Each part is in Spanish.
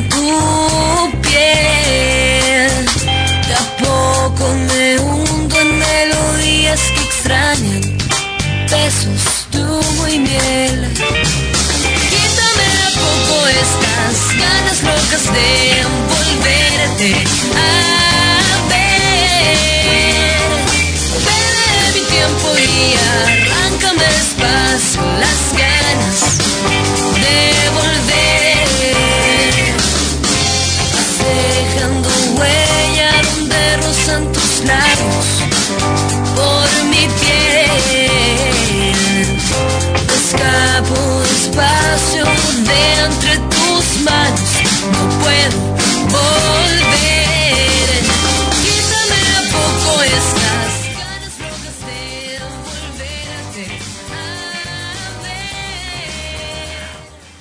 tu piel. De a poco me hundo en melodías que extrañan, besos de humo y miel. Quítame a poco estas ganas locas de envolverte a ver. Vende mi tiempo y arráncame despacio las ganas de volver. Vas dejando huella donde rozan tus labios por mi piel. Escapo despacio de entre tus manos, no puedo volver. Quítame a poco estas ganas locas de volverte a ver.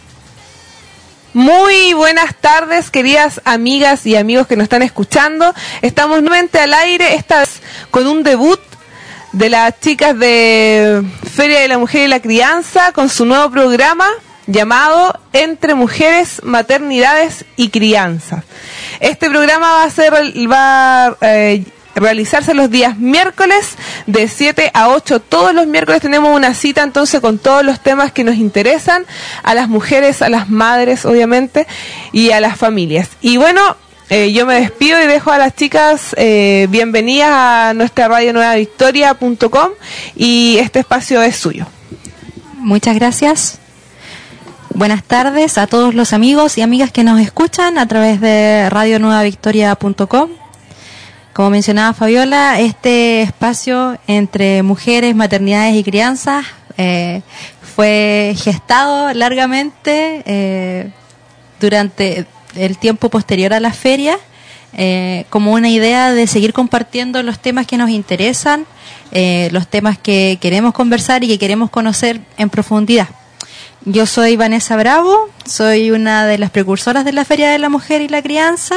Muy buenas tardes, queridas amigas y amigos que nos están escuchando. Estamos nuevamente al aire, esta vez con un debut de las chicas de Feria de la Mujer y la Crianza con su nuevo programa llamado Entre Mujeres, Maternidades y Crianza. Este programa va a realizarse los días miércoles de 7 a 8. Todos los miércoles tenemos una cita entonces con todos los temas que nos interesan a las mujeres, a las madres obviamente y a las familias. Y bueno, yo me despido y dejo a las chicas bienvenidas a nuestra radio nuevavictoria.com y este espacio es suyo. Muchas gracias. Buenas tardes a todos los amigos y amigas que nos escuchan a través de radionuevavictoria.com. Como mencionaba Fabiola, este espacio entre mujeres, maternidades y crianzas fue gestado largamente durante el tiempo posterior a la feria, como una idea de seguir compartiendo los temas que nos interesan, los temas que queremos conversar y que queremos conocer en profundidad. Yo soy Vanessa Bravo, soy una de las precursoras de la Feria de la Mujer y la Crianza,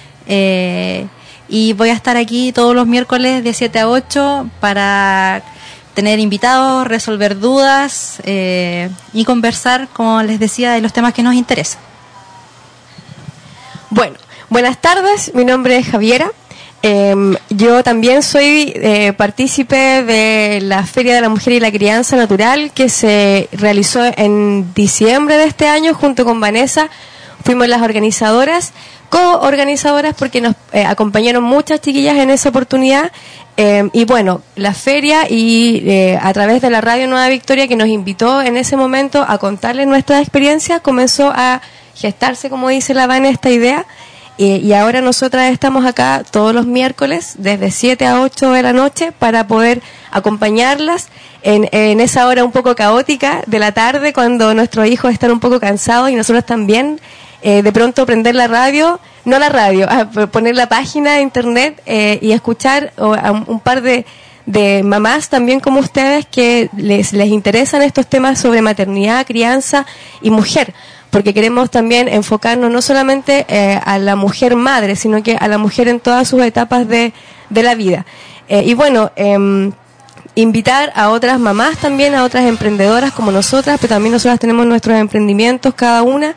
y voy a estar aquí todos los miércoles de 7 a 8 para tener invitados, resolver dudas y conversar, como les decía, de los temas que nos interesan. Bueno, buenas tardes, mi nombre es Javiera. Yo también soy partícipe de la Feria de la Mujer y la Crianza Natural que se realizó en diciembre de este año junto con Vanessa. Fuimos las organizadoras, co-organizadoras, porque nos acompañaron muchas chiquillas en esa oportunidad. Y bueno, la feria y a través de la Radio Nueva Victoria, que nos invitó en ese momento a contarles nuestra experiencia, comenzó a gestarse, como dice la Vane, esta idea. Y ahora nosotras estamos acá todos los miércoles desde 7 a 8 de la noche para poder acompañarlas en esa hora un poco caótica de la tarde, cuando nuestros hijos están un poco cansados y nosotros también. De pronto prender la radio, no la radio, poner la página de internet y escuchar a un par de mamás también como ustedes que les interesan estos temas sobre maternidad, crianza y mujer, porque queremos también enfocarnos no solamente a la mujer madre, sino que a la mujer en todas sus etapas de la vida. Y bueno, invitar a otras mamás también, a otras emprendedoras como nosotras, pero también nosotras tenemos nuestros emprendimientos cada una.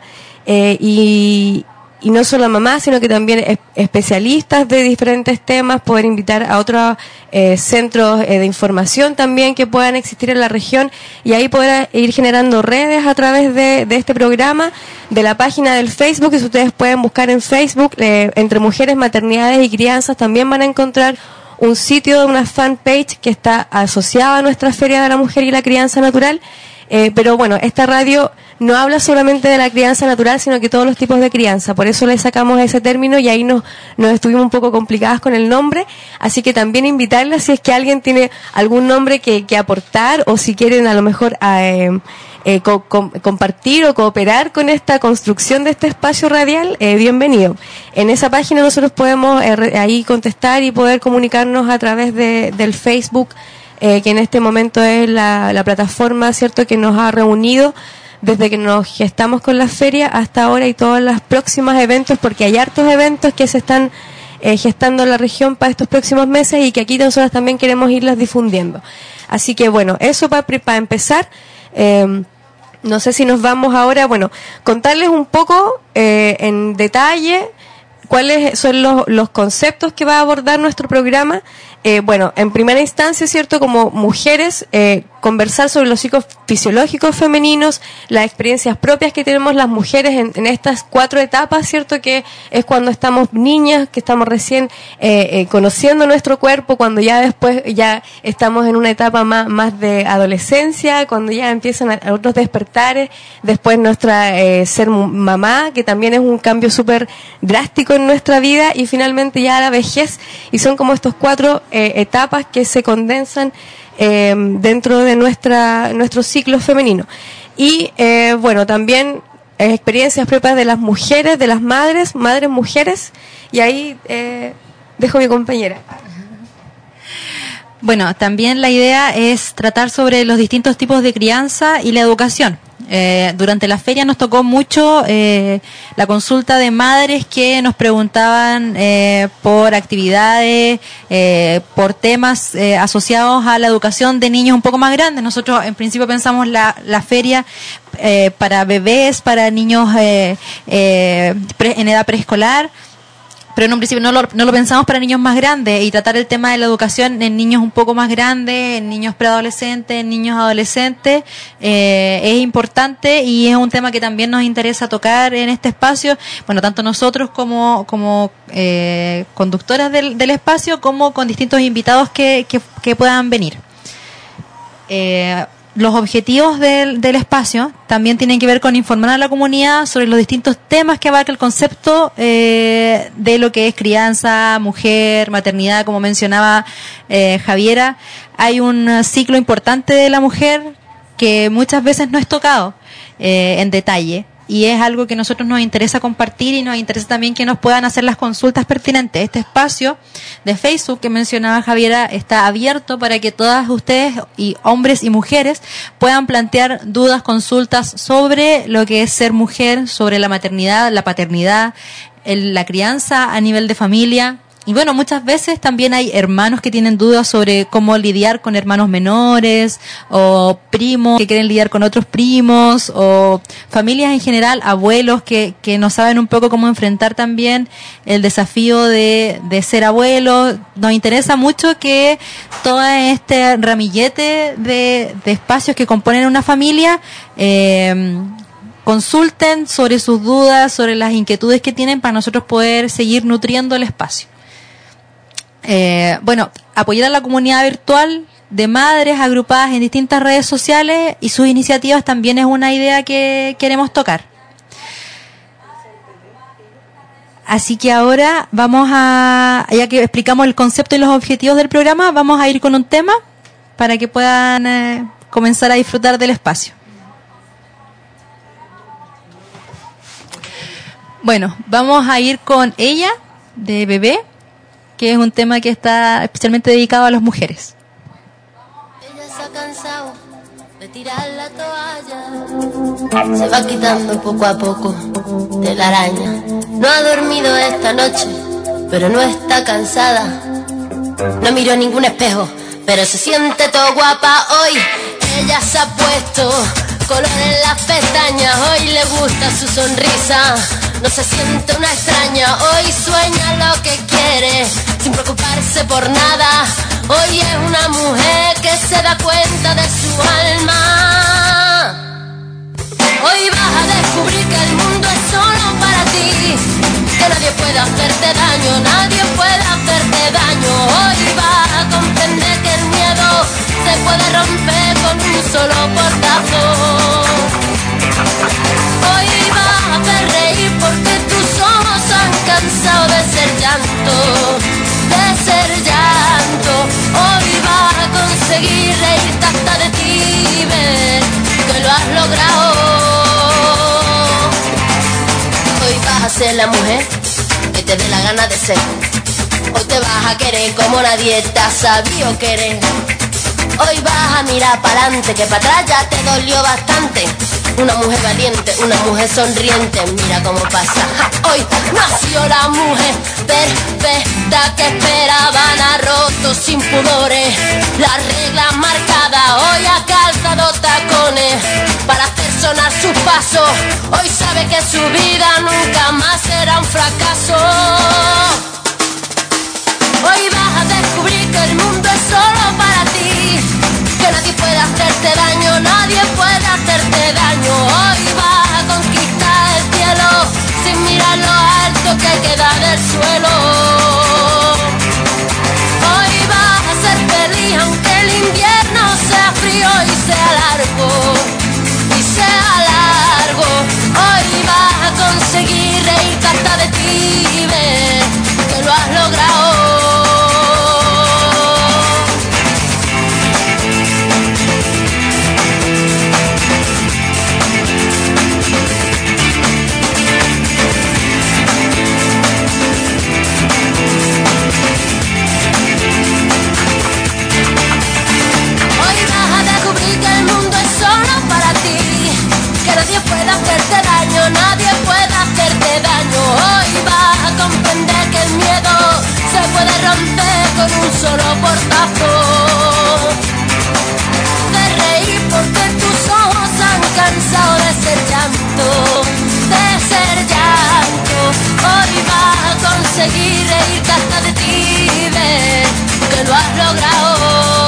Y no solo mamás, sino que también especialistas de diferentes temas, poder invitar a otros centros de información también que puedan existir en la región, y ahí poder ir generando redes a través de este programa, de la página del Facebook, que si ustedes pueden buscar en Facebook, Entre Mujeres, Maternidades y Crianzas, también van a encontrar un sitio, una fanpage que está asociada a nuestra Feria de la Mujer y la Crianza Natural. Pero bueno, esta radio no habla solamente de la crianza natural, sino que todos los tipos de crianza. Por eso le sacamos ese término y ahí nos estuvimos un poco complicadas con el nombre. Así que también invitarles, si es que alguien tiene algún nombre que aportar, o si quieren a lo mejor compartir o cooperar con esta construcción de este espacio radial, bienvenido. En esa página nosotros podemos ahí contestar y poder comunicarnos a través del Facebook, que en este momento es la plataforma, ¿cierto?, que nos ha reunido desde que nos gestamos con la feria hasta ahora, y todos los próximos eventos, porque hay hartos eventos que se están gestando en la región para estos próximos meses y que aquí nosotros también queremos irlas difundiendo. Así que bueno, eso para empezar. No sé si nos vamos ahora, bueno, contarles un poco en detalle cuáles son los conceptos que va a abordar nuestro programa. Bueno, en primera instancia, ¿cierto? Como mujeres, conversar sobre los ciclos fisiológicos femeninos, las experiencias propias que tenemos las mujeres en estas 4 etapas, ¿cierto? Que es cuando estamos niñas, que estamos recién conociendo nuestro cuerpo, cuando ya después ya estamos en una etapa más de adolescencia, cuando ya empiezan otros despertares, después nuestra ser mamá, que también es un cambio súper drástico en nuestra vida, y finalmente ya la vejez, y son como estos 4 etapas que se condensan dentro de nuestro ciclo femenino. Y bueno, también experiencias propias de las mujeres, de las madres mujeres, y ahí dejo a mi compañera. Bueno, también la idea es tratar sobre los distintos tipos de crianza y la educación. Durante la feria nos tocó mucho la consulta de madres que nos preguntaban por actividades, por temas asociados a la educación de niños un poco más grandes. Nosotros en principio pensamos la feria para bebés, para niños en edad preescolar, pero en un principio no lo pensamos para niños más grandes, y tratar el tema de la educación en niños un poco más grandes, en niños preadolescentes, en niños adolescentes, es importante, y es un tema que también nos interesa tocar en este espacio, bueno, tanto nosotros como conductoras del espacio, como con distintos invitados que puedan venir. Los objetivos del espacio también tienen que ver con informar a la comunidad sobre los distintos temas que abarca el concepto de lo que es crianza, mujer, maternidad, como mencionaba Javiera. Hay un ciclo importante de la mujer que muchas veces no es tocado en detalle, y es algo que a nosotros nos interesa compartir, y nos interesa también que nos puedan hacer las consultas pertinentes. Este espacio de Facebook que mencionaba Javiera está abierto para que todas ustedes, y hombres y mujeres, puedan plantear dudas, consultas sobre lo que es ser mujer, sobre la maternidad, la paternidad, la crianza a nivel de familia. Y bueno, muchas veces también hay hermanos que tienen dudas sobre cómo lidiar con hermanos menores, o primos que quieren lidiar con otros primos, o familias en general, abuelos que no saben un poco cómo enfrentar también el desafío de ser abuelos. Nos interesa mucho que todo este ramillete de espacios que componen una familia consulten sobre sus dudas, sobre las inquietudes que tienen, para nosotros poder seguir nutriendo el espacio. Bueno, apoyar a la comunidad virtual de madres agrupadas en distintas redes sociales y sus iniciativas también es una idea que queremos tocar. Así que ahora ya que explicamos el concepto y los objetivos del programa, vamos a ir con un tema para que puedan comenzar a disfrutar del espacio. Bueno, vamos a ir con Ella, de Bebé, que es un tema que está especialmente dedicado a las mujeres. Ella se ha cansado de tirar la toalla, se va quitando poco a poco de la araña. No ha dormido esta noche, pero no está cansada. No miró ningún espejo, pero se siente todo guapa hoy. Ella se ha puesto color en las pestañas, hoy le gusta su sonrisa. No se siente una extraña, hoy sueña lo que quiere, sin preocuparse por nada. Hoy es una mujer que se da cuenta de su alma. Hoy vas a descubrir que el mundo es solo para ti, que nadie puede hacerte daño, nadie puede hacerte daño. Hoy vas a comprender que el miedo se puede romper con un solo portazo. Hoy vas a hacer reír porque tus ojos han cansado de ser llanto, de ser llanto. Hoy vas a conseguir reírte hasta de ti y ver que lo has logrado. Hoy vas a ser la mujer que te dé la gana de ser. Hoy te vas a querer como nadie te ha sabido querer. Hoy vas a mirar para adelante, que para atrás ya te dolió bastante. una mujer valiente, una mujer sonriente. Mira cómo pasa, hoy nació la mujer perfecta que esperaban, ha roto sin pudores las reglas marcadas. Hoy ha calzado tacones para hacer sonar sus pasos. Hoy sabe que su vida nunca más será un fracaso. Hoy vas a descubrir que el mundo es solo para ti, que nadie puede hacerte daño, nadie puede hacerte daño. Hoy vas a conquistar el cielo sin mirar lo alto que queda del suelo. Hoy vas a ser feliz aunque el invierno sea frío y sea largo, y sea largo. Hoy vas a conseguir reírte hasta de ti y ver que lo has logrado. Nadie puede hacerte daño, nadie puede hacerte daño. Hoy vas a comprender que el miedo se puede romper con un solo portazo. De reír porque tus ojos han cansado de ser llanto, de ser llanto. Hoy vas a conseguir reírte hasta de ti y ver que lo has logrado.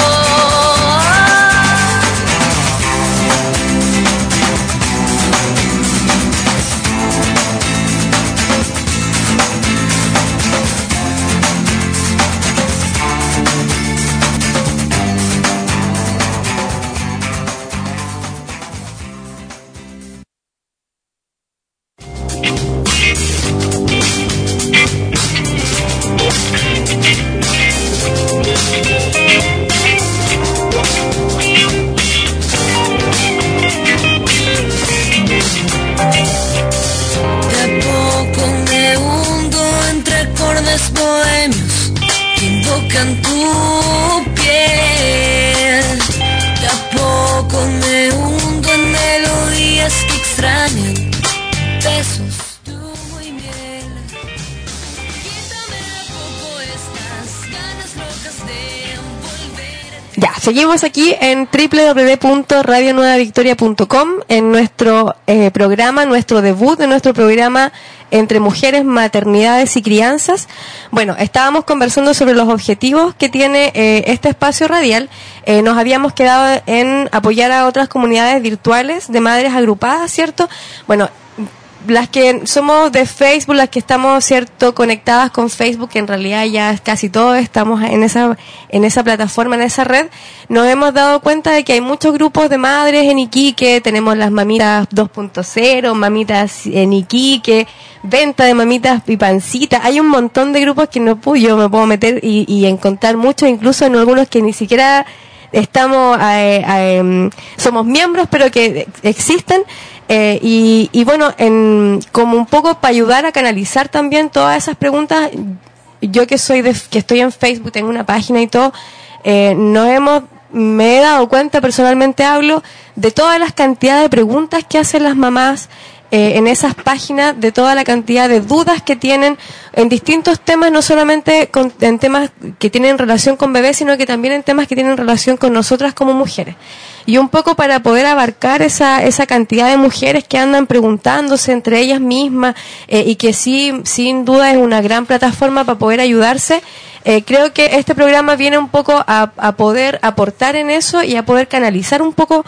Bohemios que invocan tu piel. De a poco me hundo en melodías que extrañan besos, humo y miel. Quítame a poco estas ganas locas de volver. Ya, seguimos aquí en www.radionuevavictoria.com en nuestro programa, nuestro debut de nuestro programa Entre Mujeres, Maternidades y Crianzas. Bueno, estábamos conversando sobre los objetivos que tiene este espacio radial. Nos habíamos quedado en apoyar a otras comunidades virtuales de madres agrupadas, ¿cierto? Bueno, las que somos de Facebook, las que estamos, ¿cierto?, conectadas con Facebook, que en realidad ya casi todos estamos en esa plataforma, en esa red, nos hemos dado cuenta de que hay muchos grupos de madres en Iquique. Tenemos las mamitas 2.0, mamitas en Iquique, venta de mamitas y pancita. Hay un montón de grupos que yo me puedo meter y encontrar muchos, incluso en algunos que ni siquiera estamos somos miembros, pero que existen. Y bueno, como un poco para ayudar a canalizar también todas esas preguntas, yo que estoy en Facebook, tengo una página y todo, me he dado cuenta, personalmente hablo, de todas las cantidades de preguntas que hacen las mamás en esas páginas, de toda la cantidad de dudas que tienen en distintos temas, no solamente en temas que tienen relación con bebés, sino que también en temas que tienen relación con nosotras como mujeres. Y un poco para poder abarcar esa cantidad de mujeres que andan preguntándose entre ellas mismas, y que sí, sin duda es una gran plataforma para poder ayudarse. Creo que este programa viene un poco a poder aportar en eso y a poder canalizar un poco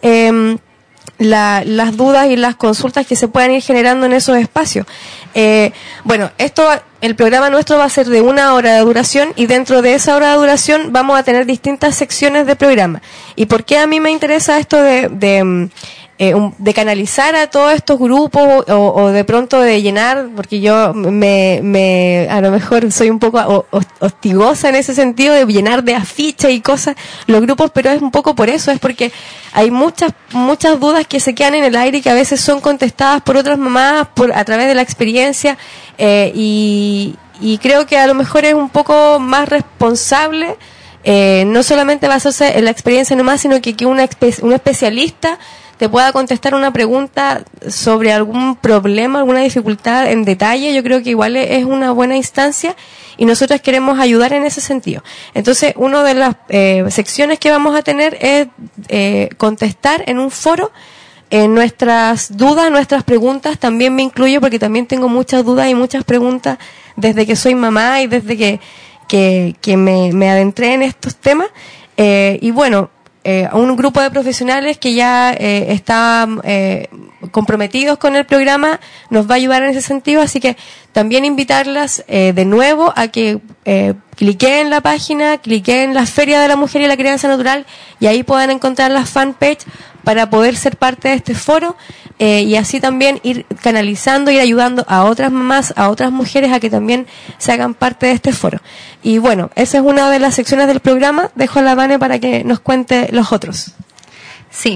las dudas y las consultas que se puedan ir generando en esos espacios. Bueno, el programa nuestro va a ser de 1 hora de duración, y dentro de esa hora de duración vamos a tener distintas secciones de programa. ¿Y por qué a mí me interesa esto de canalizar a todos estos grupos o de pronto de llenar? Porque yo a lo mejor soy un poco hostigosa en ese sentido de llenar de afiches y cosas los grupos, pero es un poco por eso, es porque hay muchas dudas que se quedan en el aire y que a veces son contestadas por otras mamás a través de la experiencia, y creo que a lo mejor es un poco más responsable no solamente basarse en la experiencia nomás, sino que un especialista te pueda contestar una pregunta sobre algún problema, alguna dificultad en detalle, yo creo que igual es una buena instancia y nosotros queremos ayudar en ese sentido. Entonces, una de las secciones que vamos a tener es contestar en un foro nuestras dudas, nuestras preguntas. También me incluyo porque también tengo muchas dudas y muchas preguntas desde que soy mamá y desde que me adentré en estos temas. Y bueno, un grupo de profesionales que ya están comprometidos con el programa nos va a ayudar en ese sentido, así que también invitarlas de nuevo a que cliquen en la página, cliquen en la Feria de la Mujer y la Crianza Natural y ahí puedan encontrar la fanpage para poder ser parte de este foro y así también ir canalizando, ir ayudando a otras mamás, a otras mujeres a que también se hagan parte de este foro. Y bueno, esa es una de las secciones del programa. Dejo a la Vane para que nos cuente los otros. Sí.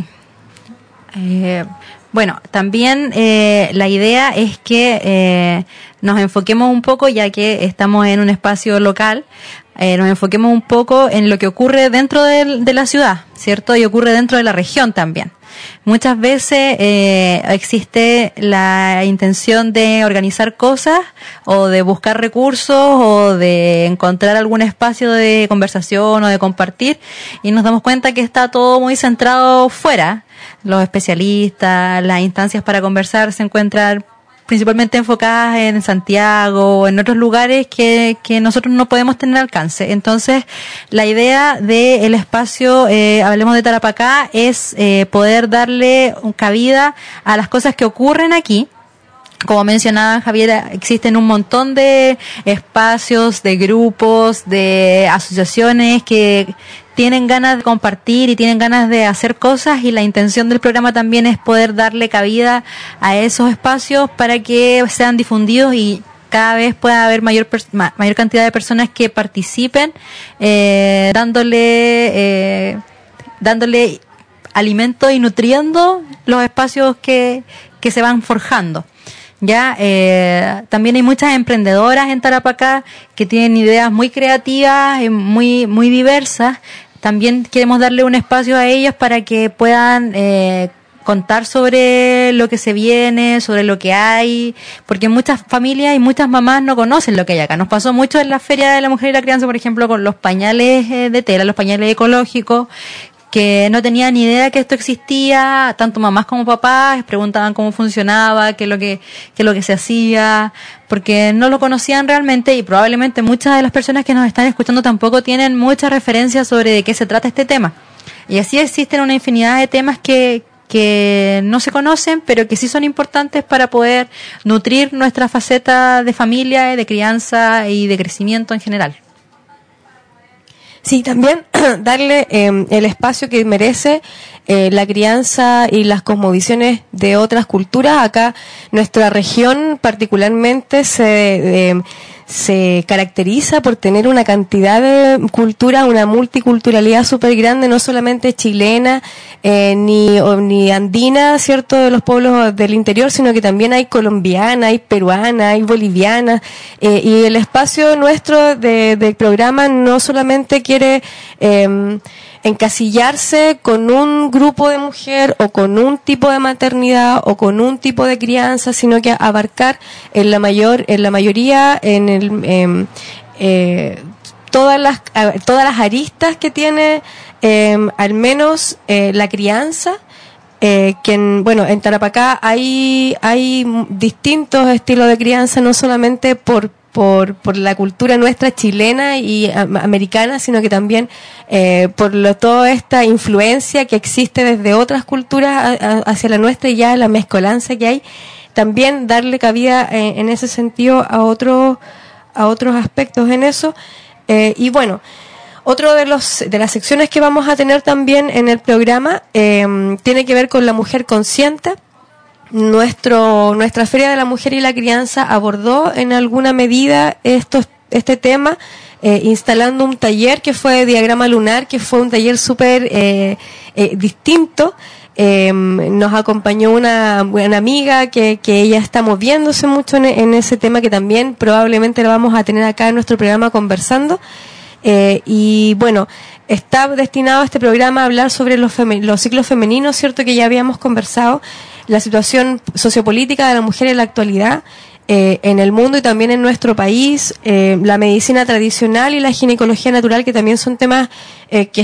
Bueno, también la idea es que nos enfoquemos un poco, ya que estamos en un espacio local, nos enfoquemos un poco en lo que ocurre dentro de la ciudad, ¿cierto? Y ocurre dentro de la región también. Muchas veces existe la intención de organizar cosas o de buscar recursos o de encontrar algún espacio de conversación o de compartir y nos damos cuenta que está todo muy centrado fuera. Los especialistas, las instancias para conversar se encuentran principalmente enfocadas en Santiago o en otros lugares que nosotros no podemos tener alcance. Entonces, la idea del espacio Hablemos de Tarapacá es poder darle cabida a las cosas que ocurren aquí. Como mencionaba Javiera, existen un montón de espacios, de grupos, de asociaciones que tienen ganas de compartir y tienen ganas de hacer cosas, y la intención del programa también es poder darle cabida a esos espacios para que sean difundidos y cada vez pueda haber mayor cantidad de personas que participen, dándole alimento y nutriendo los espacios que se van forjando. Ya, también hay muchas emprendedoras en Tarapacá que tienen ideas muy creativas y muy diversas. También queremos darle un espacio a ellas para que puedan contar sobre lo que se viene, sobre lo que hay, porque muchas familias y muchas mamás no conocen lo que hay acá. Nos pasó mucho en la Feria de la Mujer y la Crianza, por ejemplo, con los pañales de tela, los pañales ecológicos, que no tenían ni idea que esto existía. Tanto mamás como papás preguntaban cómo funcionaba, qué es lo que se hacía, porque no lo conocían realmente, y probablemente muchas de las personas que nos están escuchando tampoco tienen mucha referencia sobre de qué se trata este tema. Y así existen una infinidad de temas que no se conocen, pero que sí son importantes para poder nutrir nuestra faceta de familia, de crianza y de crecimiento en general. Sí, también darle el espacio que merece la crianza y las cosmovisiones de otras culturas. Acá nuestra región particularmente se caracteriza por tener una cantidad de culturas, una multiculturalidad súper grande, no solamente chilena ni andina, ¿cierto?, de los pueblos del interior, sino que también hay colombiana, hay peruana, hay boliviana, y el espacio nuestro del programa no solamente quiere encasillarse con un grupo de mujer o con un tipo de maternidad o con un tipo de crianza, sino que abarcar en la mayoría todas las aristas que tiene al menos la crianza. En Tarapacá hay distintos estilos de crianza, no solamente por la cultura nuestra chilena y americana, sino que también por toda esta influencia que existe desde otras culturas hacia la nuestra, y ya la mezcolanza que hay, también darle cabida en ese sentido a otros aspectos en eso. Y bueno, otro de las secciones que vamos a tener también en el programa tiene que ver con la mujer consciente. Nuestra Feria de la Mujer y la Crianza abordó en alguna medida este tema, instalando un taller que fue de diagrama lunar, que fue un taller súper distinto. Nos acompañó una buena amiga que ella está moviéndose mucho en ese tema, que también probablemente la vamos a tener acá en nuestro programa conversando. Y bueno, está destinado este programa a hablar sobre los ciclos femeninos, ¿cierto? Que ya habíamos conversado, la situación sociopolítica de la mujer en la actualidad, en el mundo y también en nuestro país, la medicina tradicional y la ginecología natural, que también son temas que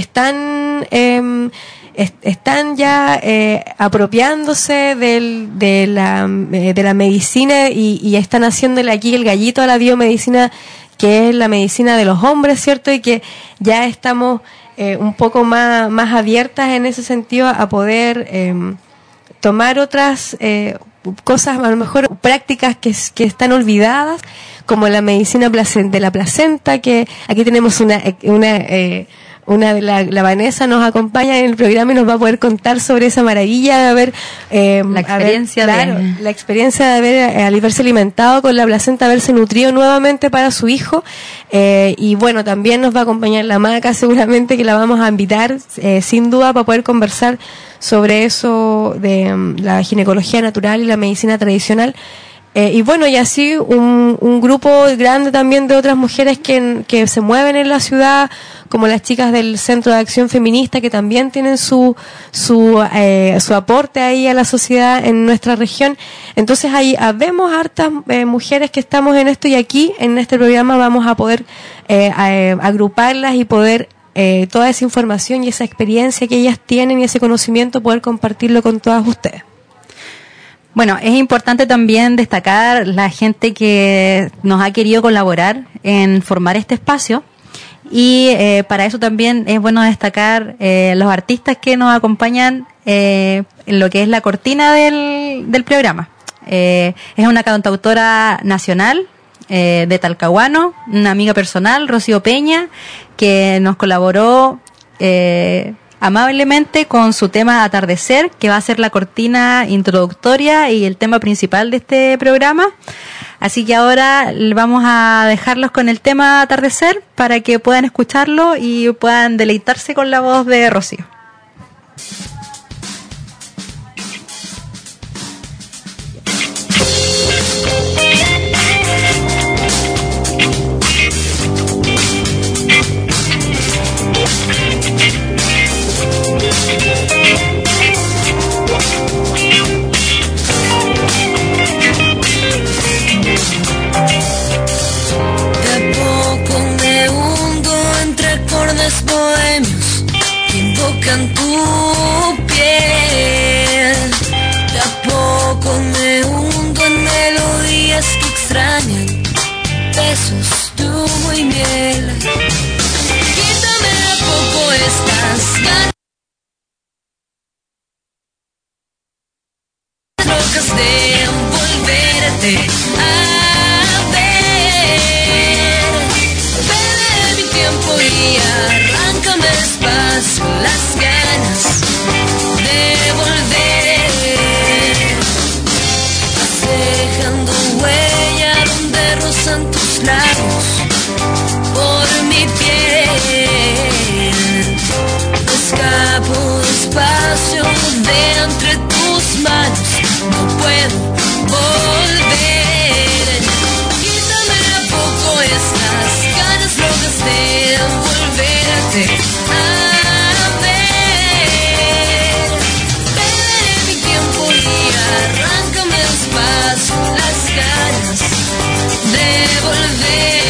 están ya apropiándose de la medicina y están haciéndole aquí el gallito a la biomedicina, que es la medicina de los hombres, ¿cierto? Y que ya estamos un poco más abiertas en ese sentido a poder tomar otras cosas, a lo mejor prácticas que están olvidadas, como la medicina de la placenta, que aquí tenemos la Vanessa nos acompaña en el programa y nos va a poder contar sobre esa maravilla de haber la experiencia de haber haberse alimentado con la placenta, haberse nutrido nuevamente para su hijo, y bueno, también nos va a acompañar la Maca, seguramente que la vamos a invitar sin duda para poder conversar sobre eso de la ginecología natural y la medicina tradicional. Y bueno, y así un grupo grande también de otras mujeres que se mueven en la ciudad, como las chicas del Centro de Acción Feminista, que también tienen su aporte ahí a la sociedad en nuestra región. Entonces ahí vemos hartas mujeres que estamos en esto, y aquí en este programa vamos a poder agruparlas y poder toda esa información y esa experiencia que ellas tienen y ese conocimiento, poder compartirlo con todas ustedes. Bueno, es importante también destacar la gente que nos ha querido colaborar en formar este espacio, y para eso también es bueno destacar los artistas que nos acompañan en lo que es la cortina del programa. Es una cantautora nacional de Talcahuano, una amiga personal, Rocío Peña, que nos colaboró amablemente con su tema Atardecer, que va a ser la cortina introductoria y el tema principal de este programa. Así que ahora vamos a dejarlos con el tema Atardecer para que puedan escucharlo y puedan deleitarse con la voz de Rocío. Bohemios que invocan tu piel. De a poco me hundo en melodías que extrañan besos, humo y miel. Quítame de a poco estas ganas locas de envolverte a ver. Pide mi tiempo y arráncame despacio las ganas de volver. Vas dejando huella donde rozan tus labios por mi piel. Escapo despacio de entre tus manos, no puedo volver. Quítame de a poco estas ganas locas de envolverte a ver. Perderé mi tiempo y arráncame despacio las ganas de volver.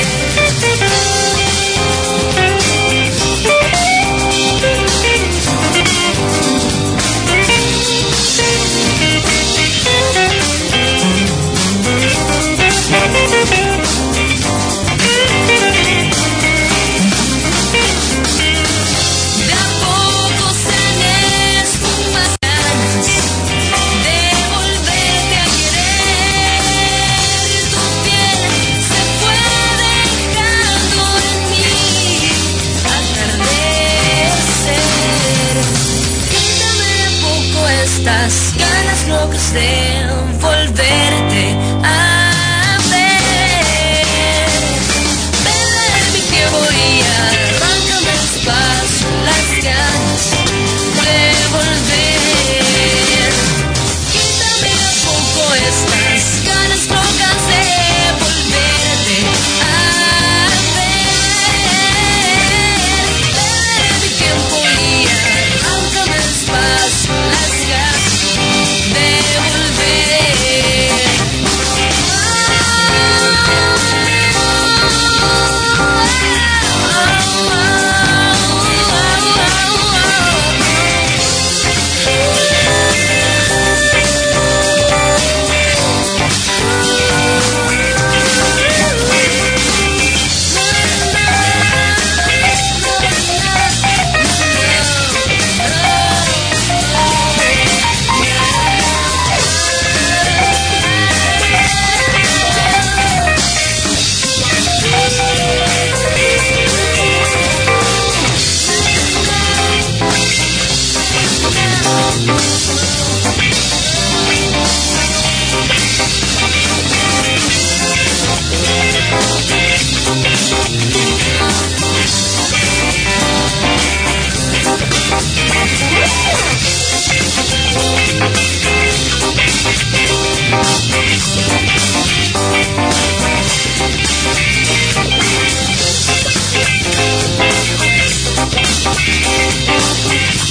Estas ganas locas de envolverte a ver. Perder mi tiempo y arráncame despacio las ganas de volver. Quítame a poco estas ganas locas de volverte a ver.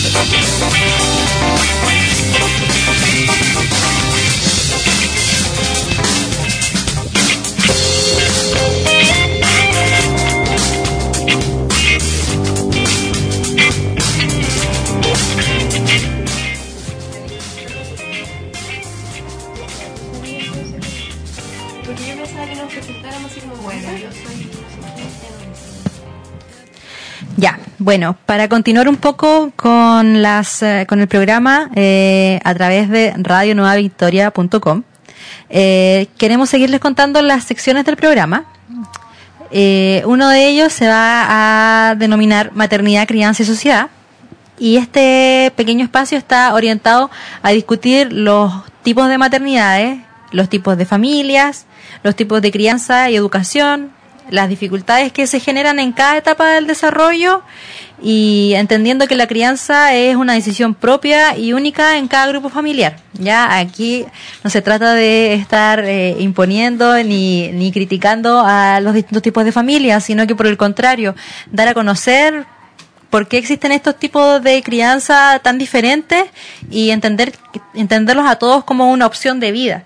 Ya, bueno, para continuar un poco con con el programa a través de radionuevavictoria.com, queremos seguirles contando las secciones del programa. Uno de ellos se va a denominar Maternidad, Crianza y Sociedad, y este pequeño espacio está orientado a discutir los tipos de maternidades, los tipos de familias, los tipos de crianza y educación, las dificultades que se generan en cada etapa del desarrollo, y entendiendo que la crianza es una decisión propia y única en cada grupo familiar. Ya aquí no se trata de estar imponiendo ni criticando a los distintos tipos de familias, sino que por el contrario, dar a conocer por qué existen estos tipos de crianza tan diferentes y entenderlos a todos como una opción de vida.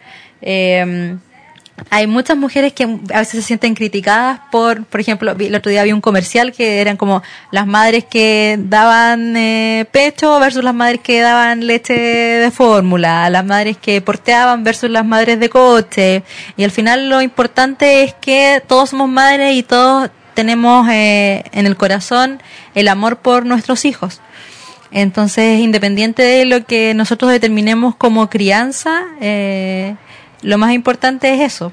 Hay muchas mujeres que a veces se sienten criticadas por ejemplo, el otro día vi un comercial que eran como las madres que daban pecho versus las madres que daban leche de fórmula, las madres que porteaban versus las madres de coche, y al final lo importante es que todos somos madres y todos tenemos en el corazón el amor por nuestros hijos. Entonces, independiente de lo que nosotros determinemos como crianza, lo más importante es eso.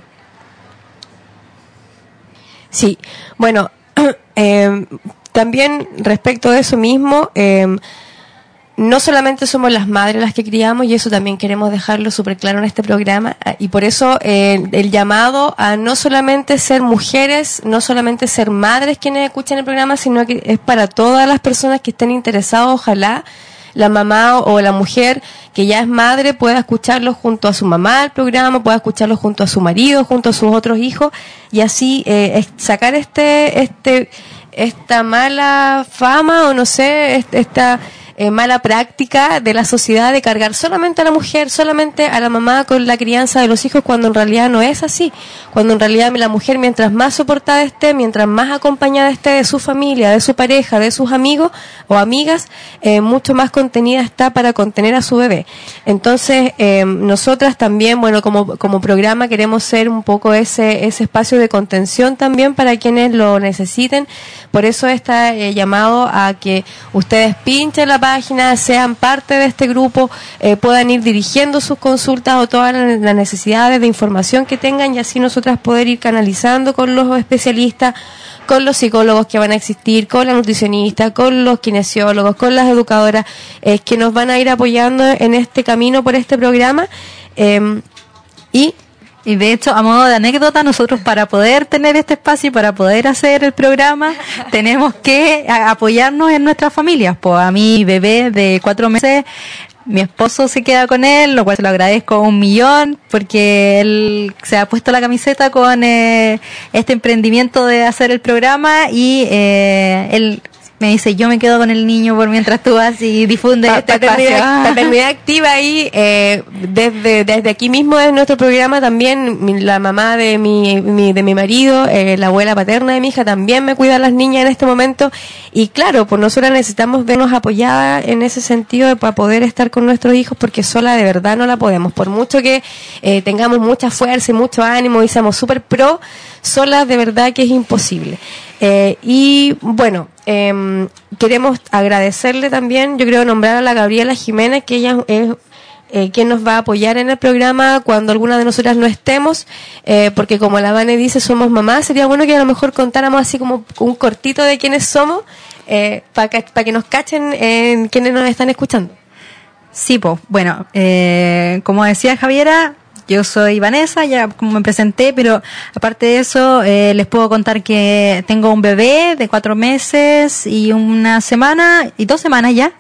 Sí, bueno, también respecto de eso mismo, no solamente somos las madres las que criamos, y eso también queremos dejarlo súper claro en este programa, y por eso el llamado a no solamente ser mujeres, no solamente ser madres quienes escuchan el programa, sino que es para todas las personas que estén interesadas. Ojalá la mamá o la mujer que ya es madre pueda escucharlo junto a su mamá el programa, pueda escucharlo junto a su marido, junto a sus otros hijos, y así sacar esta mala fama, o no sé, esta mala práctica de la sociedad de cargar solamente a la mujer, solamente a la mamá con la crianza de los hijos, cuando en realidad no es así. Cuando en realidad la mujer, mientras más soportada esté, mientras más acompañada esté de su familia, de su pareja, de sus amigos o amigas, mucho más contenida está para contener a su bebé. Entonces, nosotras también, bueno, como programa queremos ser un poco ese espacio de contención también para quienes lo necesiten. Por eso está llamado a que ustedes pinchen la página, sean parte de este grupo, puedan ir dirigiendo sus consultas o todas las necesidades de información que tengan, y así nosotras poder ir canalizando con los especialistas, con los psicólogos que van a existir, con la nutricionista, con los kinesiólogos, con las educadoras que nos van a ir apoyando en este camino por este programa. Y de hecho, a modo de anécdota, nosotros para poder tener este espacio y para poder hacer el programa, tenemos que apoyarnos en nuestras familias. Pues a mi bebé de 4 meses, mi esposo se queda con él, lo cual se lo agradezco 1.000.000, porque él se ha puesto la camiseta con este emprendimiento de hacer el programa, y él me dice, yo me quedo con el niño por mientras tú vas y difundes este espacio. Paternidad activa ahí, desde aquí mismo de nuestro programa también, la mamá de mi marido, la abuela paterna de mi hija también me cuida a las niñas en este momento, y claro, pues nosotros necesitamos vernos apoyadas en ese sentido para poder estar con nuestros hijos, porque sola de verdad no la podemos, por mucho que tengamos mucha fuerza y mucho ánimo y seamos súper pro, solas de verdad que es imposible. Y bueno, queremos agradecerle también, yo creo, nombrar a la Gabriela Jiménez, que ella es quien nos va a apoyar en el programa cuando alguna de nosotras no estemos, porque como la Vane dice, somos mamás. Sería bueno que a lo mejor contáramos así como un cortito de quiénes somos, para que nos cachen en quienes nos están escuchando. Sí, pues, bueno, como decía Javiera, yo soy Vanessa, ya como me presenté, pero aparte de eso, les puedo contar que tengo un bebé de 4 meses y 1 semana, y 2 semanas ya.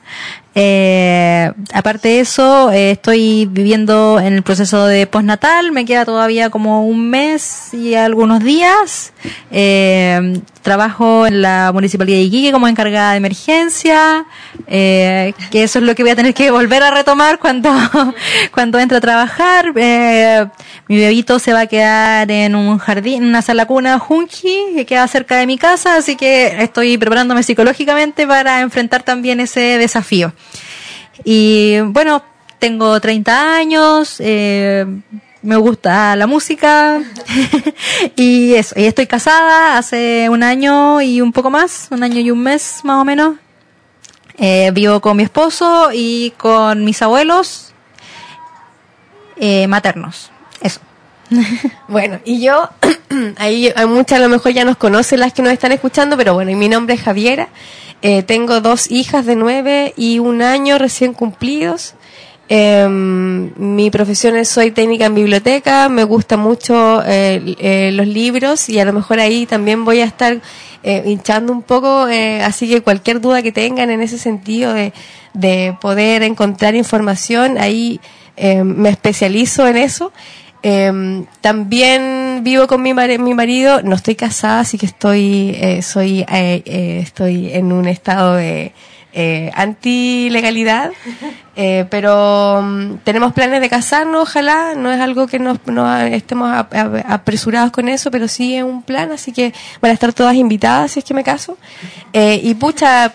Aparte de eso, estoy viviendo en el proceso de postnatal, me queda todavía como un mes y algunos días. Trabajo en la Municipalidad de Iquique como encargada de emergencia, que eso es lo que voy a tener que volver a retomar cuando entre a trabajar. Mi bebito se va a quedar en un jardín, en una sala cuna junji, que queda cerca de mi casa, así que estoy preparándome psicológicamente para enfrentar también ese desafío. Y bueno, tengo 30 años, me gusta la música y eso, y estoy casada hace un año y un poco más, un año y un mes más o menos. Vivo con mi esposo y con mis abuelos maternos, eso. Bueno, y yo, ahí hay muchas, a lo mejor ya nos conocen las que nos están escuchando, pero bueno, y mi nombre es Javiera. Tengo 2 hijas de 9 y 1 año recién cumplidos. Mi profesión es, soy técnica en biblioteca, me gusta mucho los libros y a lo mejor ahí también voy a estar hinchando un poco, así que cualquier duda que tengan en ese sentido de poder encontrar información, ahí me especializo en eso. También vivo con mi marido, no estoy casada, así que estoy en un estado de anti-legalidad, pero tenemos planes de casarnos, ojalá, no es algo que no estemos apresurados con eso, pero sí es un plan, así que van a estar todas invitadas si es que me caso. Y pucha,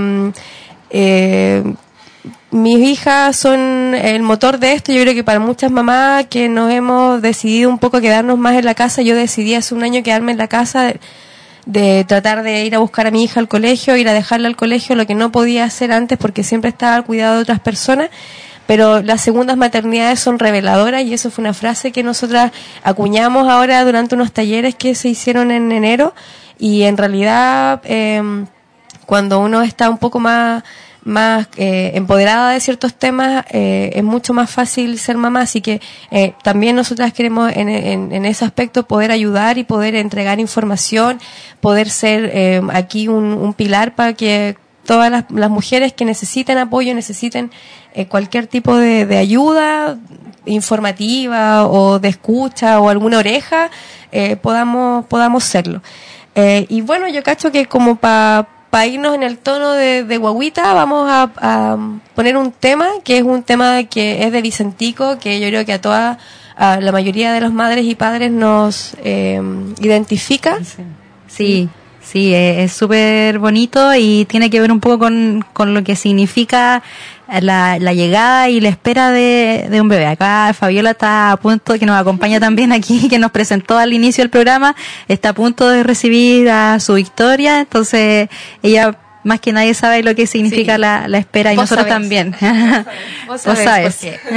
mis hijas son el motor de esto. Yo creo que para muchas mamás que nos hemos decidido un poco quedarnos más en la casa, yo decidí hace un año quedarme en la casa, de tratar de ir a buscar a mi hija al colegio, ir a dejarla al colegio, lo que no podía hacer antes porque siempre estaba al cuidado de otras personas. Pero las segundas maternidades son reveladoras y eso fue una frase que nosotras acuñamos ahora durante unos talleres que se hicieron en enero. Y en realidad, cuando uno está un poco más empoderada de ciertos temas, es mucho más fácil ser mamá, así que también nosotras queremos en ese aspecto poder ayudar y poder entregar información, poder ser aquí un pilar para que todas las mujeres que necesiten apoyo, necesiten cualquier tipo de ayuda informativa o de escucha o alguna oreja, podamos serlo. Y bueno, yo cacho que como para irnos en el tono de guaguita, vamos a poner un tema que es un tema que es de Vicentico, que yo creo que a la mayoría de las madres y padres nos identifica. Sí, es súper bonito y tiene que ver un poco con lo que significa la llegada y la espera de un bebé. Acá Fabiola está a punto, que nos acompaña también aquí, que nos presentó al inicio del programa, está a punto de recibir a su Victoria, entonces ella más que nadie sabe lo que significa la espera y nosotros sabés. También. Vos sabés. Vos sabés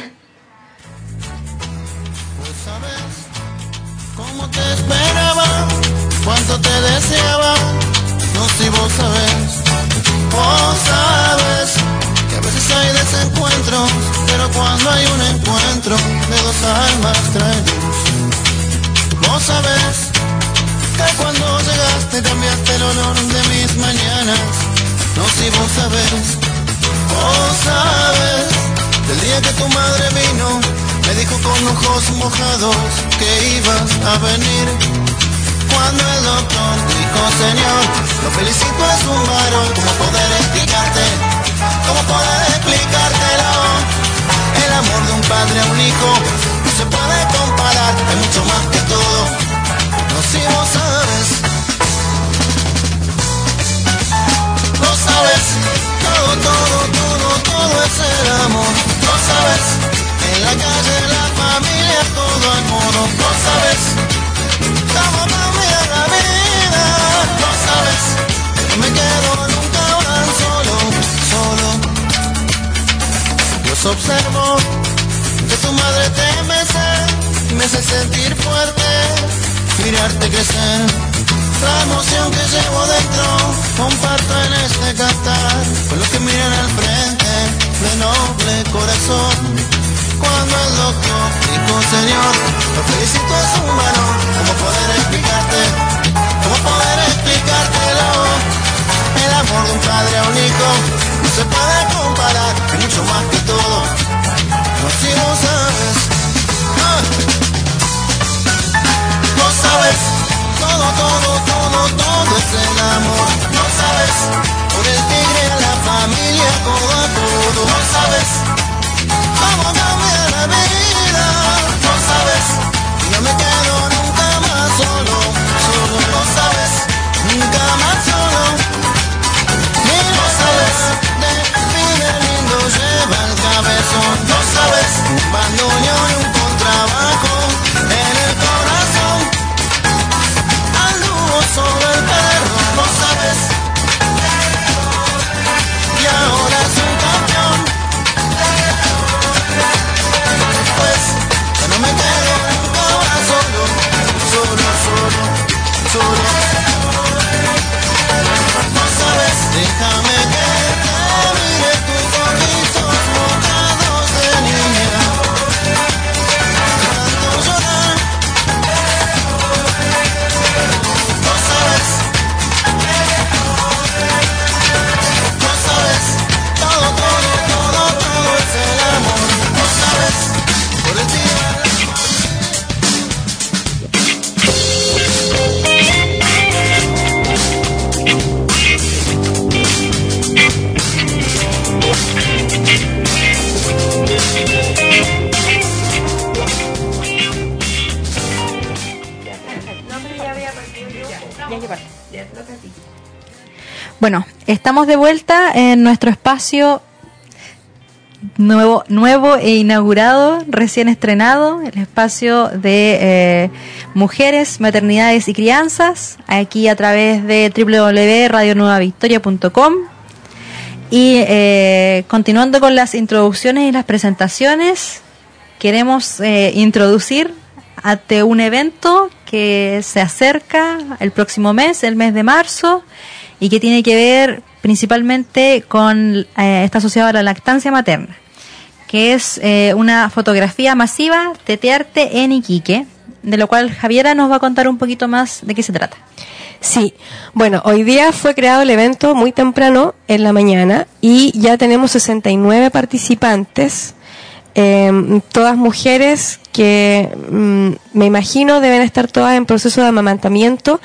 cómo te esperaba, cuánto te deseaba, no si vos sabés que a veces hay desencuentros, pero cuando hay un encuentro de 2 almas trae luz. Vos sabés que cuando llegaste cambiaste el olor de mis mañanas, no si vos sabés del día que tu madre vino, me dijo con ojos mojados que ibas a venir. Cuando el doctor dijo, señor, lo felicito, es un varón, ¿cómo poder explicártelo? El amor de un padre a un hijo no se puede comparar, es mucho más que todo, no si vos sabes. Vos sabes, todo es el amor. Vos sabes, en la calle, la familia, todo al modo. Vos sabes cómo cambia la vida. Vos sabes, no me quedo nunca tan solo. Dios observó que tu madre te me hace sentir fuerte, mirarte crecer. La emoción que llevo dentro comparto en este cantar con los que miran al frente de noble corazón. Cuando el doctor dijo, señor, lo felicito, es un varón, ¿cómo poder explicártelo? El amor de un padre a un hijo no se puede cómo cambia la vida. No sabes, no me quedo nunca más solo, solo. No sabes, nunca más solo. Ni no sabes, de pide lindo lleva el cabezón. No sabes, un bandoneón y un contrabajo en el corazón. Anduvo sobre el perro, no sabes. Y ahora es un campeón. Pues ya no me quedo nunca más solo, solo, solo, solo. No sabes, déjame que te mire tus ojitos mojados de niña. Tanto llorar. No sabes. No sabes, todo, todo, todo, todo es el amor. No sabes, por el día. Bueno, estamos de vuelta en nuestro espacio nuevo e inaugurado, recién estrenado, el espacio de mujeres, maternidades y crianzas, aquí a través de www.radionuevavictoria.com. Y continuando con las introducciones y las presentaciones, queremos introducir ante un evento que se acerca el próximo mes, el mes de marzo, y que tiene que ver principalmente con, está asociado a la lactancia materna, que es una fotografía masiva Tetearte en Iquique, de lo cual Javiera nos va a contar un poquito más de qué se trata. Sí, bueno, hoy día fue creado el evento muy temprano en la mañana y ya tenemos 69 participantes, todas mujeres que me imagino deben estar todas en proceso de amamantamiento.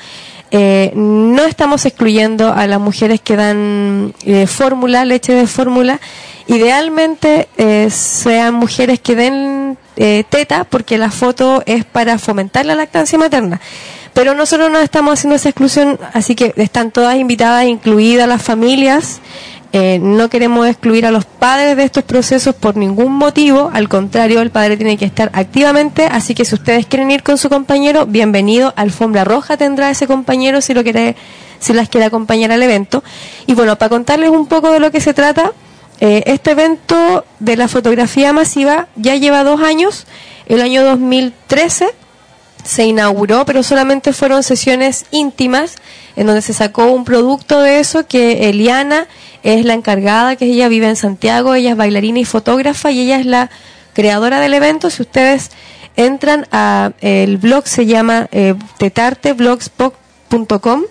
No estamos excluyendo a las mujeres que dan fórmula, leche de fórmula. Idealmente sean mujeres que den teta, porque la foto es para fomentar la lactancia materna. Pero nosotros no estamos haciendo esa exclusión, así que están todas invitadas, incluidas las familias. No queremos excluir a los padres de estos procesos por ningún motivo, al contrario, el padre tiene que estar activamente, así que si ustedes quieren ir con su compañero, bienvenido. Alfombra roja tendrá ese compañero si las quiere acompañar al evento. Y bueno, para contarles un poco de lo que se trata, este evento de la fotografía masiva ya lleva 2 años. El año 2013 se inauguró, pero solamente fueron sesiones íntimas en donde se sacó un producto de eso, que Eliana es la encargada, que ella vive en Santiago, ella es bailarina y fotógrafa y ella es la creadora del evento. Si ustedes entran a el blog, se llama tetarteblogspot.com,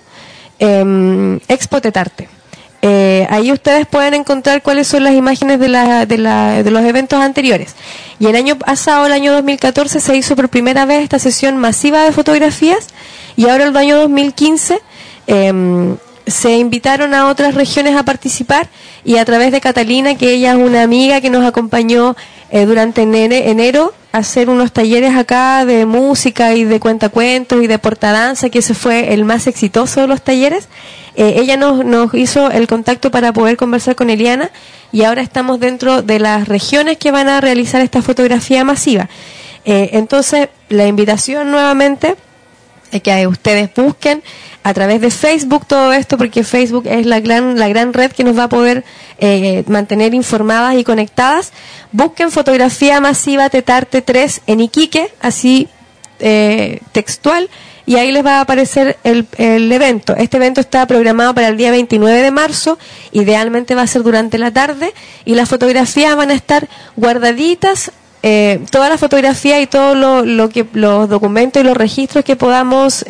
Expo Tetarte. Ahí ustedes pueden encontrar cuáles son las imágenes de los eventos anteriores. Y el año pasado, el año 2014, se hizo por primera vez esta sesión masiva de fotografías, y ahora el año 2015 se invitaron a otras regiones a participar, y a través de Catalina, que ella es una amiga que nos acompañó durante enero a hacer unos talleres acá de música y de cuentacuentos y de portadanza, que ese fue el más exitoso de los talleres. Ella nos hizo el contacto para poder conversar con Eliana, y ahora estamos dentro de las regiones que van a realizar esta fotografía masiva. Entonces, la invitación nuevamente es que ustedes busquen a través de Facebook todo esto, porque Facebook es la gran red que nos va a poder mantener informadas y conectadas. Busquen fotografía masiva Tetarte 3 en Iquique, así textual, y ahí les va a aparecer el evento. Este evento está programado para el día 29 de marzo, idealmente va a ser durante la tarde, y las fotografías van a estar guardaditas, todas las fotografías y todo los documentos y los registros que podamos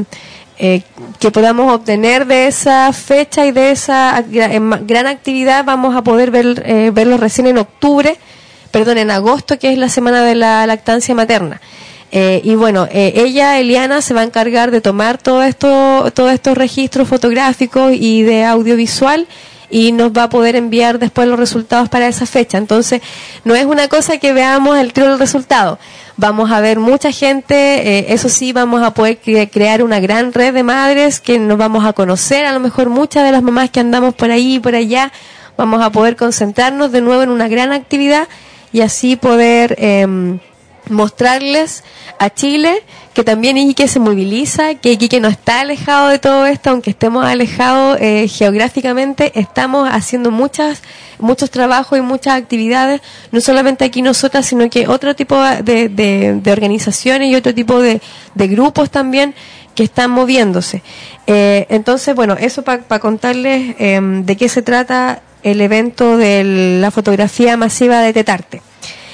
obtener de esa fecha y de esa gran actividad. Vamos a poder verlos recién en agosto, que es la semana de la lactancia materna. Y bueno, Eliana, se va a encargar de tomar todos estos registros fotográficos y de audiovisual, y nos va a poder enviar después los resultados para esa fecha. Entonces, no es una cosa que veamos el tiro del resultado. Vamos a ver mucha gente, eso sí, vamos a poder crear una gran red de madres que nos vamos a conocer, a lo mejor muchas de las mamás que andamos por ahí y por allá, vamos a poder concentrarnos de nuevo en una gran actividad y así poder mostrarles a Chile que también Iquique se moviliza, que Iquique no está alejado de todo esto, aunque estemos alejados geográficamente, estamos haciendo muchos trabajos y muchas actividades, no solamente aquí nosotras, sino que otro tipo de organizaciones y otro tipo de grupos también que están moviéndose. Entonces, bueno, eso para contarles de qué se trata el evento de la fotografía masiva de Tetarte.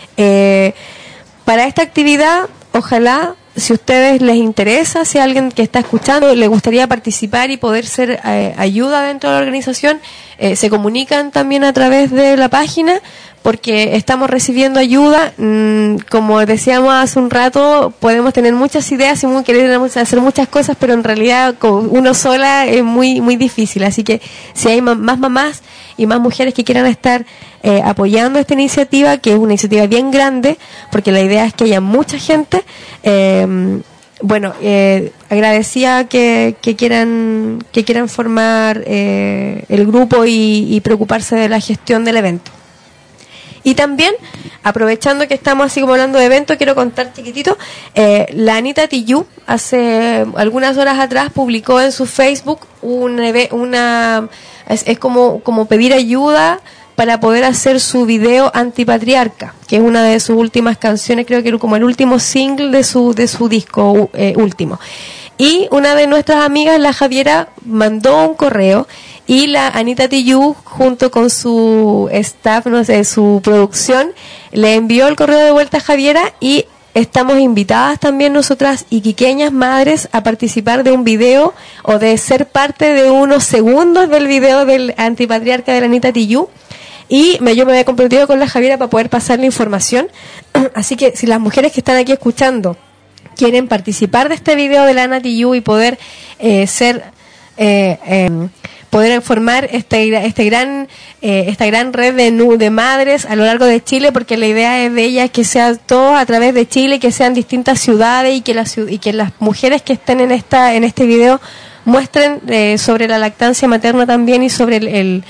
Para esta actividad, ojalá, si a ustedes les interesa, si a alguien que está escuchando le gustaría participar y poder ser ayuda dentro de la organización, se comunican también a través de la página, porque estamos recibiendo ayuda. Como decíamos hace un rato, podemos tener muchas ideas y querer hacer muchas cosas, pero en realidad uno sola es muy, muy difícil. Así que si hay más mamás y más mujeres que quieran estar apoyando esta iniciativa, que es una iniciativa bien grande, porque la idea es que haya mucha gente, agradecía que quieran formar el grupo y preocuparse de la gestión del evento. Y también, aprovechando que estamos así como hablando de eventos, quiero contar chiquitito, la Anita Tijoux hace algunas horas atrás publicó en su Facebook es como pedir ayuda para poder hacer su video Antipatriarca, que es una de sus últimas canciones, creo que era como el último single de su disco último. Y una de nuestras amigas, la Javiera, mandó un correo y la Anita Tijoux, junto con su staff, su producción, le envió el correo de vuelta a Javiera y estamos invitadas también nosotras iquiqueñas madres a participar de un video o de ser parte de unos segundos del video del Antipatriarca de la Anita Tijoux. Y yo me había comprometido con la Javiera para poder pasar la información. Así que si las mujeres que están aquí escuchando quieren participar de este video de la Anita Tijoux y poder poder formar esta gran red de madres a lo largo de Chile, porque la idea es de ellas que sea todo a través de Chile, que sean distintas ciudades y que las mujeres que estén en este video muestren sobre la lactancia materna también y sobre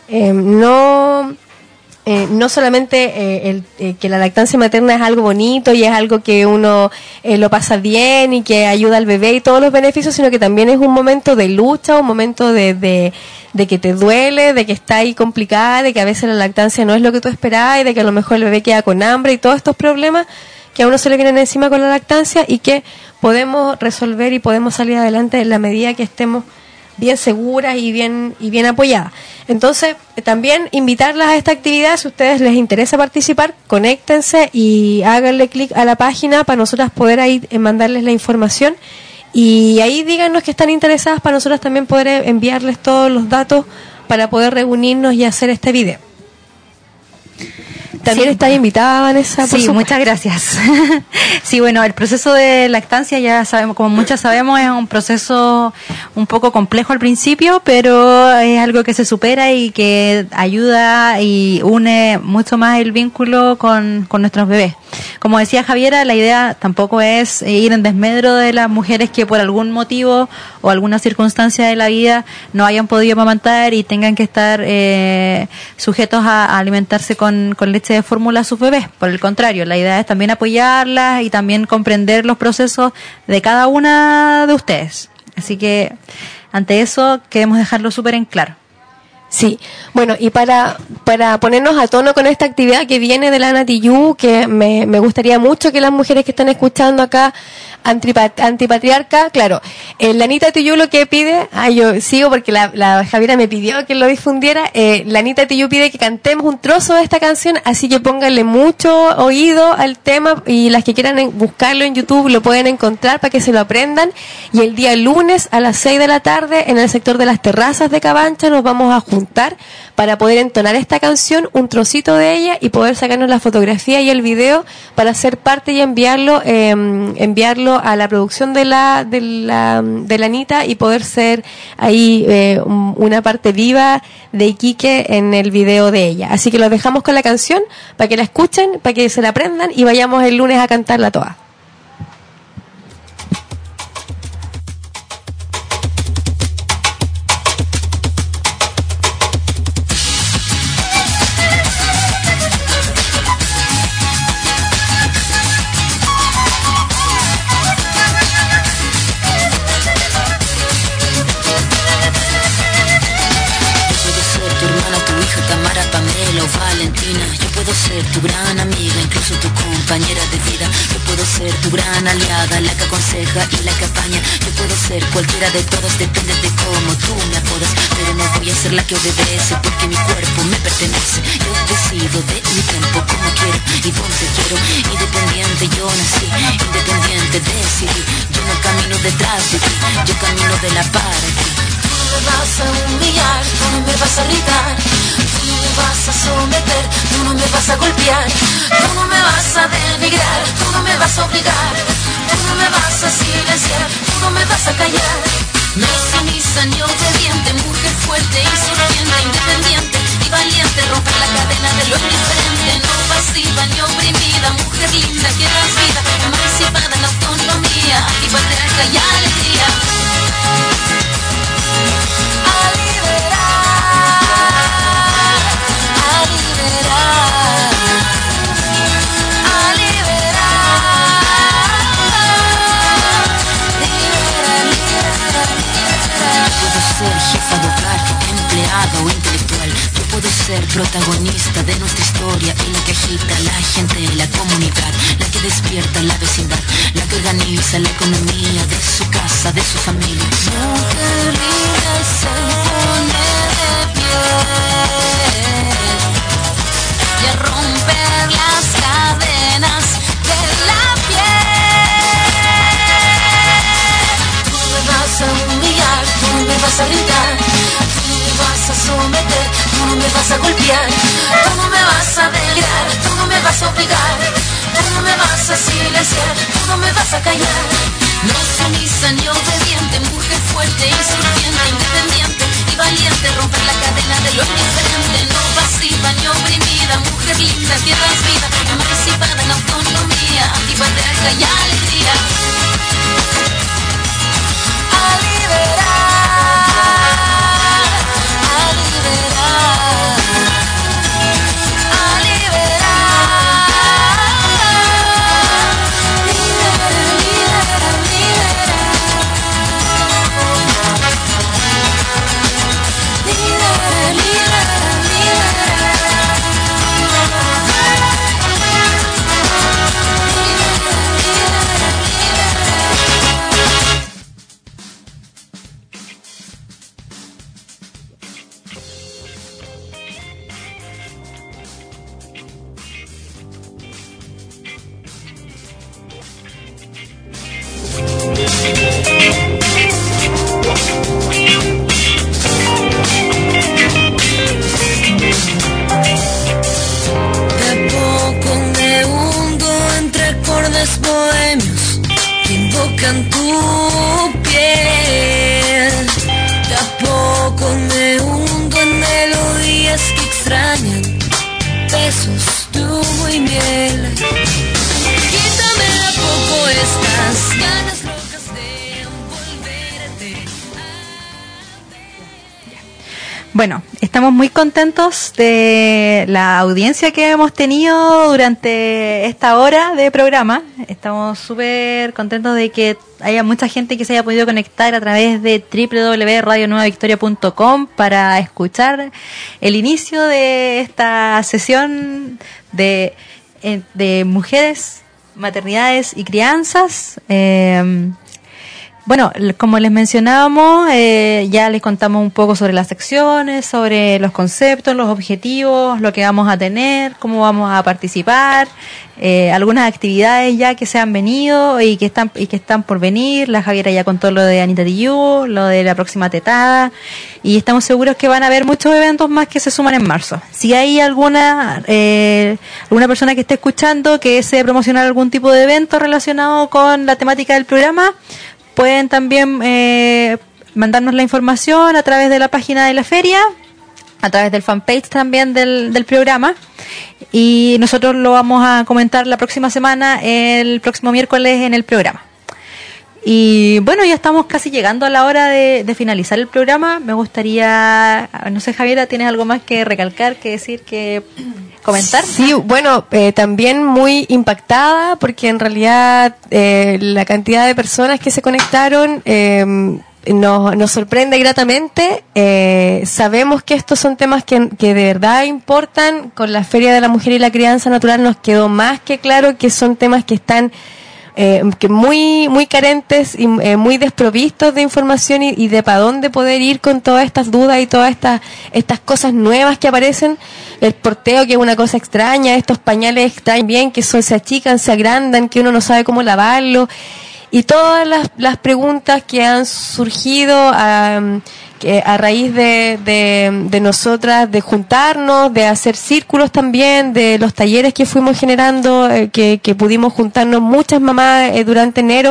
no solamente que la lactancia materna es algo bonito y es algo que uno lo pasa bien y que ayuda al bebé y todos los beneficios, sino que también es un momento de lucha, un momento de que te duele, de que está ahí complicada, de que a veces la lactancia no es lo que tú esperabas y de que a lo mejor el bebé queda con hambre y todos estos problemas que a uno se le vienen encima con la lactancia y que podemos resolver y podemos salir adelante en la medida que estemos bien seguras y bien apoyadas. Entonces, también invitarlas a esta actividad. Si a ustedes les interesa participar, conéctense y háganle clic a la página para nosotras poder ahí mandarles la información. Y ahí díganos que están interesadas para nosotras también poder enviarles todos los datos para poder reunirnos y hacer este video. También está invitada, Vanessa. Sí, muchas gracias. Sí, bueno, el proceso de lactancia, ya sabemos, como muchas sabemos, es un proceso un poco complejo al principio, pero es algo que se supera y que ayuda y une mucho más el vínculo con nuestros bebés. Como decía Javiera, la idea tampoco es ir en desmedro de las mujeres que por algún motivo o alguna circunstancia de la vida no hayan podido amamantar y tengan que estar sujetos a alimentarse con leche de fórmula a sus bebés. Por el contrario, la idea es también apoyarlas y también comprender los procesos de cada una de ustedes. Así que ante eso queremos dejarlo súper en claro. Sí, bueno, y para ponernos a tono con esta actividad que viene de la Anita Tijoux, que me gustaría mucho que las mujeres que están escuchando acá, Antipatriarca, claro, la Anita Tijoux lo que pide, yo sigo porque la Javiera me pidió que lo difundiera, la Anita Tijoux pide que cantemos un trozo de esta canción, así que pónganle mucho oído al tema y las que quieran buscarlo en YouTube lo pueden encontrar para que se lo aprendan. Y el día lunes a las 6 de la tarde en el sector de las terrazas de Cabancha nos vamos a juntar para poder entonar esta esta canción, un trocito de ella, y poder sacarnos la fotografía y el video para ser parte y enviarlo a la producción de la Anita, y poder ser ahí una parte viva de Iquique en el video de ella. Así que los dejamos con la canción para que la escuchen, para que se la aprendan y vayamos el lunes a cantarla toda. Yo puedo ser tu gran amiga, incluso tu compañera de vida. Yo puedo ser tu gran aliada, la que aconseja y la que apaña. Yo puedo ser cualquiera de todos, depende de cómo tú me apodas. Pero no voy a ser la que obedece, porque mi cuerpo me pertenece. Yo decido de mi tiempo como quiero y donde quiero. Independiente yo nací, independiente decidí. Yo no camino detrás de ti, yo camino de la par de ti. Tú no me vas a humillar, tú no me vas a gritar, tú no me vas a someter, tú no me vas a golpear, tú no me vas a denigrar, tú no me vas a obligar, tú no me vas a silenciar, tú no me vas a callar. No sumisa ni obediente, mujer fuerte, insurgente, independiente y valiente, romper la cadena de lo indiferente, no pasiva ni oprimida, mujer linda que das vida, emancipada en la autonomía, antipatriarca y alegría. Ser jefa de hogar, empleado o intelectual. Yo puedo ser protagonista de nuestra historia y la que agita a la gente, la comunidad, la que despierta la vecindad, la que organiza la economía de su casa, de su familia. Mujer linda se pone de pie y a romper las cadenas de la piel. Tú me vas a humillar, tú no me vas a gritar, tú no me vas a someter, tú no me vas a golpear, tú no me vas a denigrar, tú no me vas a obligar, tú no me vas a silenciar, tú no me vas a callar. No sumisa ni obediente, mujer fuerte, insurgente, independiente y valiente, romper la cadena de lo indiferente, no pasiva ni oprimida, mujer linda que das vida, emancipada en autonomía, antipatriarca y alegría. A liberar, a liberar, a liberar, libera, libera, libera, libera, bohemios que invocan tu piel. De a poco me hundo en melodías que extrañan besos, humo y miel. Quítame de a poco estas ganas locas de envolverte. Bueno, estamos muy contentos de la audiencia que hemos tenido durante esta hora de programa. Estamos súper contentos de que haya mucha gente que se haya podido conectar a través de www.radionuevavictoria.com para escuchar el inicio de esta sesión de mujeres, maternidades y crianzas. Bueno, como les mencionábamos, ya les contamos un poco sobre las secciones, sobre los conceptos, los objetivos, lo que vamos a tener, cómo vamos a participar, algunas actividades ya que se han venido y que están por venir. La Javiera ya contó lo de Anita Tijoux, lo de la próxima tetada, y estamos seguros que van a haber muchos eventos más que se suman en marzo. Si hay alguna persona que esté escuchando que desee promocionar algún tipo de evento relacionado con la temática del programa, pueden también mandarnos la información a través de la página de la feria, a través del fanpage también del programa, y nosotros lo vamos a comentar la próxima semana, el próximo miércoles en el programa. Y bueno, ya estamos casi llegando a la hora de finalizar el programa. Me gustaría, no sé, Javiera, ¿tienes algo más que recalcar, que decir, que comentar? Sí, bueno, también muy impactada porque en realidad la cantidad de personas que se conectaron nos sorprende gratamente. Sabemos que estos son temas que de verdad importan. Con la Feria de la Mujer y la Crianza Natural nos quedó más que claro que son temas que están que muy carentes y muy desprovistos de información y de para dónde poder ir con todas estas dudas y todas estas cosas nuevas que aparecen. El porteo, que es una cosa extraña, estos pañales extraños bien, que se achican, se agrandan, que uno no sabe cómo lavarlo, y todas las preguntas que han surgido a raíz de nosotras, de juntarnos, de hacer círculos también, de los talleres que fuimos generando, que pudimos juntarnos muchas mamás durante enero.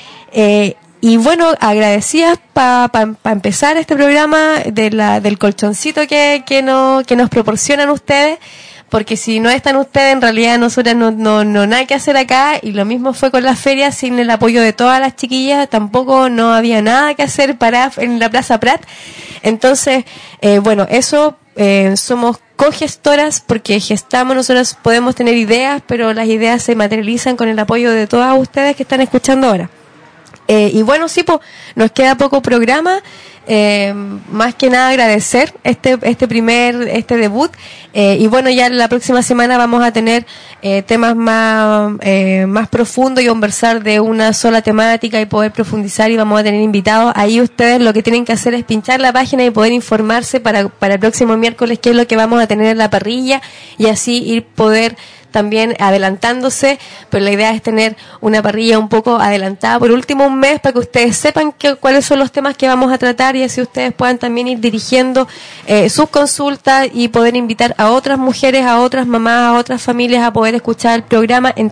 Y bueno, agradecidas para empezar este programa del colchoncito que nos proporcionan ustedes, porque si no están ustedes, en realidad nosotras no nada que hacer acá, y lo mismo fue con la feria. Sin el apoyo de todas las chiquillas tampoco no había nada que hacer en la Plaza Prat. Entonces, bueno, eso, somos cogestoras, porque gestamos, nosotros podemos tener ideas, pero las ideas se materializan con el apoyo de todas ustedes que están escuchando ahora. Y bueno, sí, pues nos queda poco programa. Más que nada agradecer este debut, y bueno, ya la próxima semana vamos a tener temas más profundos y conversar de una sola temática y poder profundizar, y vamos a tener invitados. Ahí ustedes lo que tienen que hacer es pinchar la página y poder informarse para el próximo miércoles qué es lo que vamos a tener en la parrilla, y así poder también adelantándose, pero la idea es tener una parrilla un poco adelantada por último un mes, para que ustedes sepan cuáles son los temas que vamos a tratar, y así ustedes puedan también ir dirigiendo sus consultas y poder invitar a otras mujeres, a otras mamás, a otras familias a poder escuchar el programa en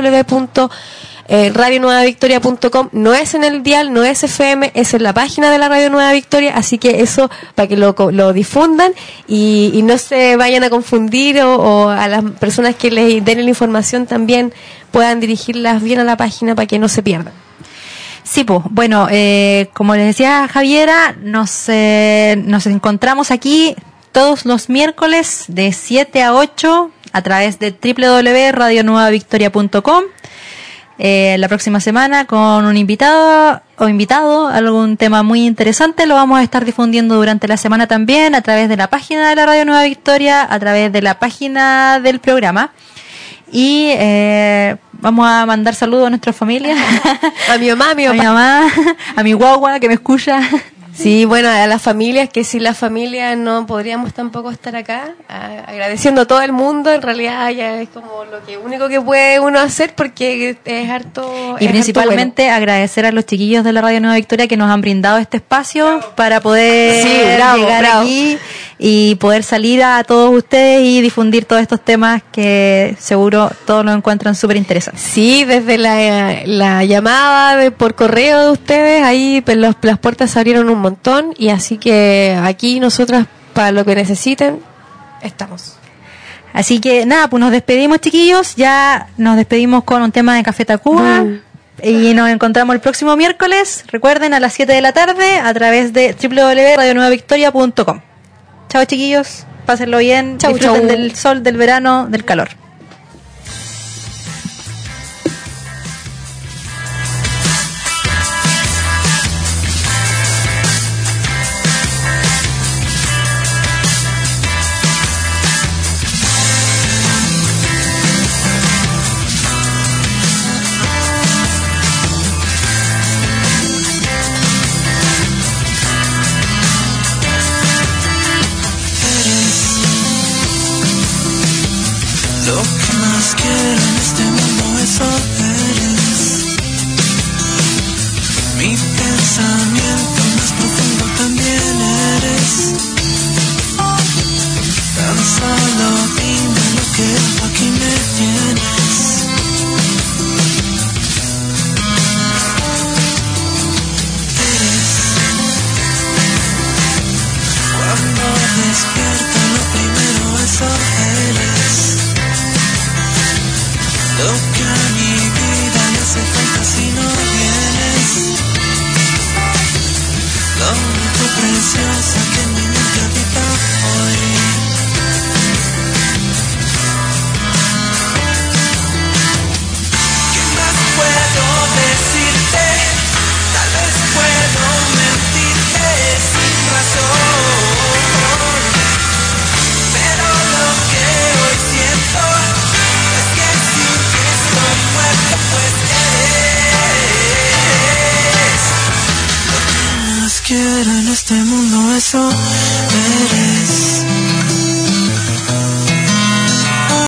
www.radionuevavictoria.com. No es en el dial, no es FM, es en la página de la Radio Nueva Victoria, así que eso para que lo difundan y no se vayan a confundir, o a las personas que les den la información también puedan dirigirlas bien a la página para que no se pierdan. Sí, pues, bueno, como les decía Javiera, nos encontramos aquí todos los miércoles de 7 a 8 a través de www.radionuevavictoria.com. La próxima semana con un invitado, algún tema muy interesante. Lo vamos a estar difundiendo durante la semana también a través de la página de la Radio Nueva Victoria, a través de la página del programa. Y vamos a mandar saludos a nuestra familia. A mi mamá, a mi mamá, a mi guagua que me escucha. Sí, bueno, a las familias, que sin las familias no podríamos tampoco estar acá, agradeciendo a todo el mundo. En realidad ya es como lo único que puede uno hacer, porque es harto. Y principalmente bueno, agradecer a los chiquillos de la Radio Nueva Victoria que nos han brindado este espacio para poder llegar aquí y poder salir a todos ustedes y difundir todos estos temas que seguro todos lo encuentran súper interesantes. Sí, desde la llamada por correo de ustedes, ahí pues las puertas se abrieron un montón, y así que aquí nosotras, para lo que necesiten, estamos. Así que nada, pues nos despedimos, chiquillos. Ya nos despedimos con un tema de Café Tacuba. Y nos encontramos el próximo miércoles, recuerden, a las 7 de la tarde a través de www.radionuevavictoria.com. Chao, chiquillos, pásenlo bien, chau, disfruten del sol, del verano, del calor. silenciosa que mi mente habita hoy. ¿Qué más puedo decirte? Tal vez puedo mentirte sin razón, pero lo que hoy siento es que sin que estoy muerto, pues eres lo que más quiero en este mundo. Eso